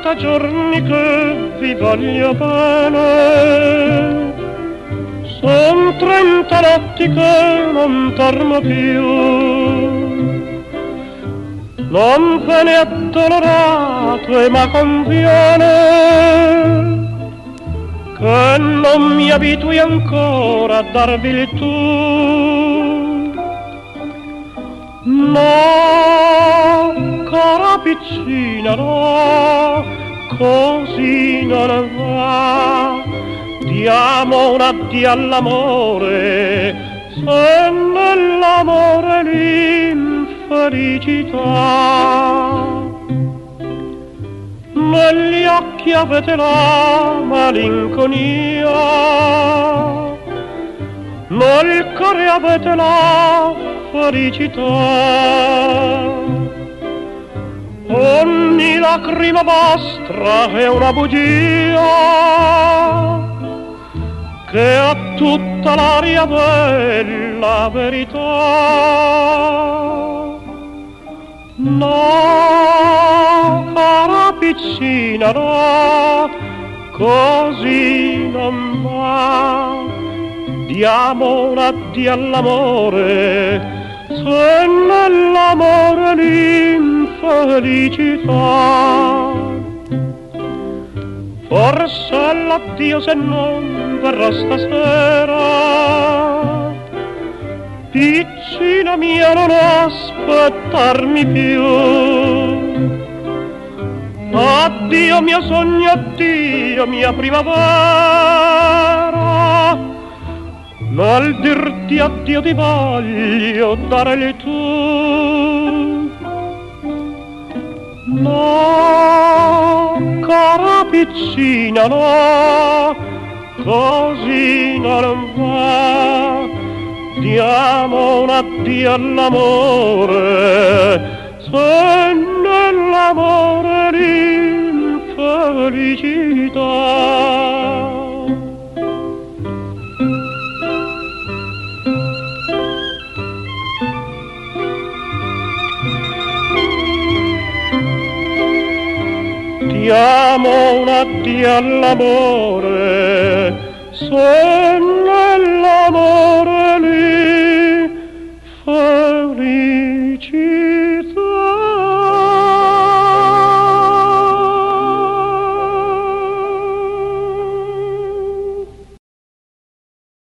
giorni che vi voglio bene, son 30 notti che non torno più. Non ve ne addolorate, ma conviene che non mi abitui ancora a darvi il tu. No, cara piccina, no, così non va. Diamo un addio all'amore, se nell'amore l'infelicità. Negli occhi avete la malinconia, nel cuore avete la felicità. Ogni lacrima vostra è una bugia che ha tutta l'aria della verità. No, cara piccina, no, così non va. Diamo un addio all'amore, se nell'amore l'infelicità. Forse l'addio se non verrà stasera, piccina mia, non aspettarmi più. Addio mio sogno, addio mia primavera, nel dirti addio ti voglio dare il tu. No, cara piccina, no, così non va. Diamo un addio all'amore, se nell'amore l'infelicità. Diamo un addio all'amore, se nell'amore